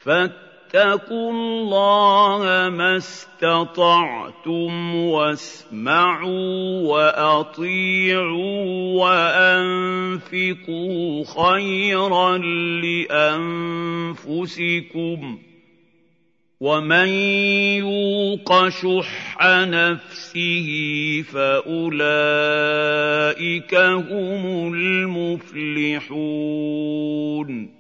فاتقوا الله ما استطعتم واسمعوا وأطيعوا وأنفقوا خيرا لأنفسكم ومن يوق شح نفسه فأولئك هم المفلحون